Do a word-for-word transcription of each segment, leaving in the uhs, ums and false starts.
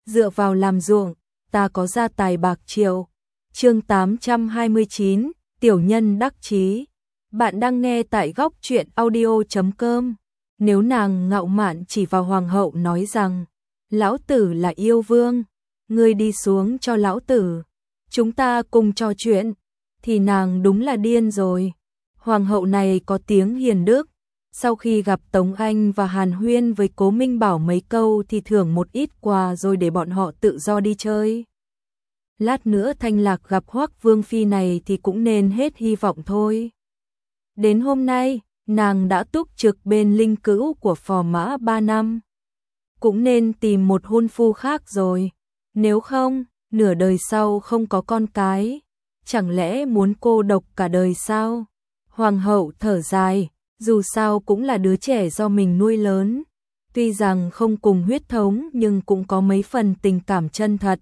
dựa vào làm ruộng, ta có gia tài bạc triệu. Chương tám trăm hai mươi chín, tiểu nhân đắc chí. Bạn đang nghe tại góc truyện audio chấm com. Nếu nàng ngạo mạn chỉ vào hoàng hậu nói rằng, lão tử là yêu vương, ngươi đi xuống cho lão tử, chúng ta cùng trò chuyện, thì nàng đúng là điên rồi. Hoàng hậu này có tiếng hiền đức, sau khi gặp Tống Anh và Hàn Huyên với Cố Minh Bảo mấy câu thì thưởng một ít quà rồi để bọn họ tự do đi chơi. Lát nữa Thanh Lạc gặp Hoắc Vương Phi này thì cũng nên hết hy vọng thôi. Đến hôm nay, nàng đã túc trực bên linh cữu của phò mã ba năm. Cũng nên tìm một hôn phu khác rồi. Nếu không, nửa đời sau không có con cái, chẳng lẽ muốn cô độc cả đời sao? Hoàng hậu thở dài, dù sao cũng là đứa trẻ do mình nuôi lớn. Tuy rằng không cùng huyết thống nhưng cũng có mấy phần tình cảm chân thật.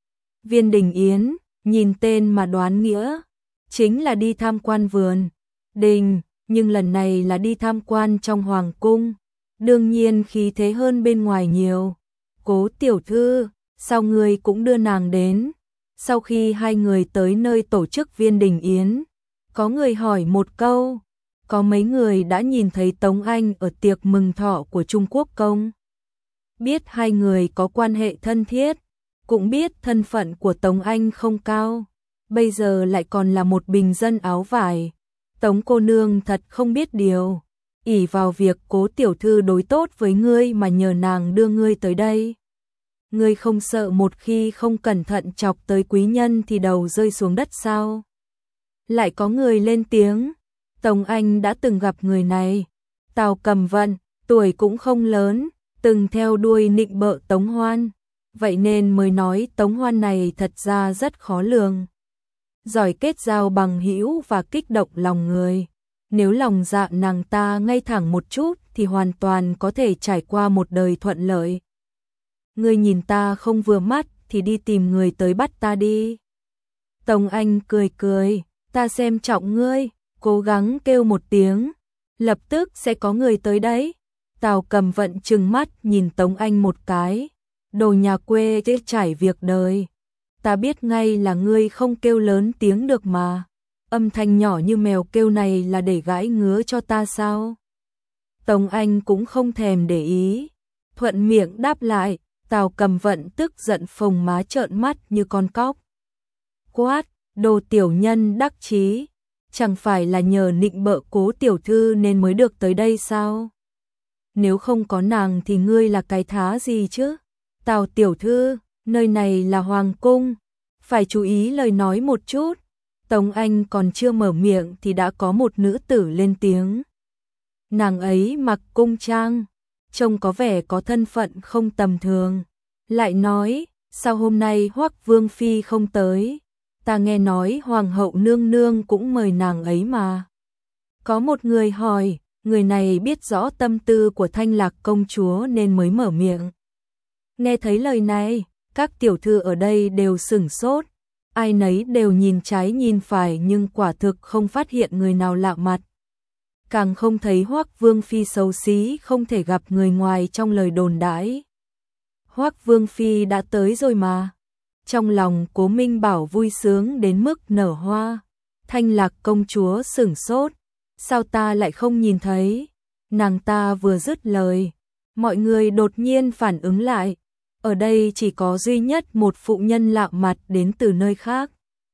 Viên Đình Yến, nhìn tên mà đoán nghĩa, chính là đi tham quan vườn đình, nhưng lần này là đi tham quan trong hoàng cung, đương nhiên khí thế hơn bên ngoài nhiều. Cố tiểu thư, sao ngươi cũng đưa nàng đến? Sau khi hai người tới nơi tổ chức Viên Đình Yến, có người hỏi một câu, có mấy người đã nhìn thấy Tống Anh ở tiệc mừng thọ của Trung Quốc công. Biết hai người có quan hệ thân thiết, cũng biết thân phận của Tống Anh không cao, bây giờ lại còn là một bình dân áo vải. Tống cô nương thật không biết điều, ỷ vào việc Cố tiểu thư đối tốt với ngươi mà nhờ nàng đưa ngươi tới đây. Ngươi không sợ một khi không cẩn thận chọc tới quý nhân thì đầu rơi xuống đất sao? Lại có người lên tiếng, Tống Anh đã từng gặp người này, Tào Cầm Vận, tuổi cũng không lớn, từng theo đuôi nịnh bợ Tống Hoan, vậy nên mới nói Tống Hoan này thật ra rất khó lường. Giỏi kết giao bằng hữu và kích động lòng người. Nếu lòng dạ nàng ta ngay thẳng một chút thì hoàn toàn có thể trải qua một đời thuận lợi. Ngươi nhìn ta không vừa mắt thì đi tìm người tới bắt ta đi. Tống Anh cười cười, ta xem trọng ngươi, cố gắng kêu một tiếng, lập tức sẽ có người tới đấy. Tào Cầm Vận trừng mắt nhìn Tống Anh một cái, đồ nhà quê chết trải việc đời. Ta biết ngay là ngươi không kêu lớn tiếng được mà. Âm thanh nhỏ như mèo kêu này là để gãi ngứa cho ta sao? Tống Anh cũng không thèm để ý, thuận miệng đáp lại. Tào Cầm Vận tức giận phồng má trợn mắt như con cóc. Quát, đồ tiểu nhân đắc chí, chẳng phải là nhờ nịnh bợ Cố tiểu thư nên mới được tới đây sao? Nếu không có nàng thì ngươi là cái thá gì chứ? Tào tiểu thư, nơi này là hoàng cung, phải chú ý lời nói một chút. Tống Anh còn chưa mở miệng thì đã có một nữ tử lên tiếng. Nàng ấy mặc cung trang, trông có vẻ có thân phận không tầm thường. Lại nói, sao hôm nay Hoắc Vương Phi không tới? Ta nghe nói Hoàng hậu nương nương cũng mời nàng ấy mà. Có một người hỏi, người này biết rõ tâm tư của Thanh Lạc công chúa nên mới mở miệng. Nghe thấy lời này, các tiểu thư ở đây đều sửng sốt, ai nấy đều nhìn trái nhìn phải nhưng quả thực không phát hiện người nào lạ mặt. Càng không thấy Hoắc Vương Phi xấu xí không thể gặp người ngoài trong lời đồn đãi. Hoắc Vương Phi đã tới rồi mà. Trong lòng Cố Minh Bảo vui sướng đến mức nở hoa. Thanh Lạc công chúa sửng sốt, sao ta lại không nhìn thấy? Nàng ta vừa dứt lời, mọi người đột nhiên phản ứng lại. Ở đây chỉ có duy nhất một phụ nhân lạ mặt đến từ nơi khác.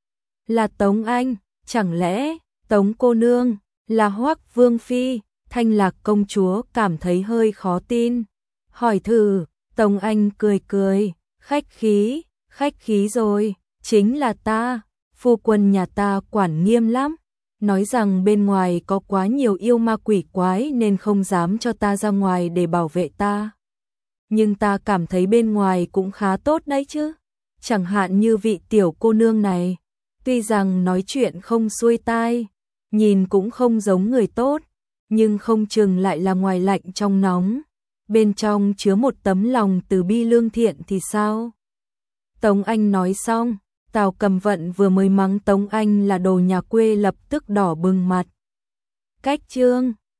Là Tống Anh, chẳng lẽ Tống cô nương là Hoắc Vương Phi? Thanh Lạc công chúa cảm thấy hơi khó tin. Hỏi thử, Tống Anh cười cười, khách khí, khách khí rồi, chính là ta, phu quân nhà ta quản nghiêm lắm. Nói rằng bên ngoài có quá nhiều yêu ma quỷ quái nên không dám cho ta ra ngoài để bảo vệ ta. Nhưng ta cảm thấy bên ngoài cũng khá tốt đấy chứ. Chẳng hạn như vị tiểu cô nương này, tuy rằng nói chuyện không xuôi tai, nhìn cũng không giống người tốt, nhưng không chừng lại là ngoài lạnh trong nóng, bên trong chứa một tấm lòng từ bi lương thiện thì sao? Tống Anh nói xong, Tào Cầm Vận vừa mới mắng Tống Anh là đồ nhà quê lập tức đỏ bừng mặt. Cách chương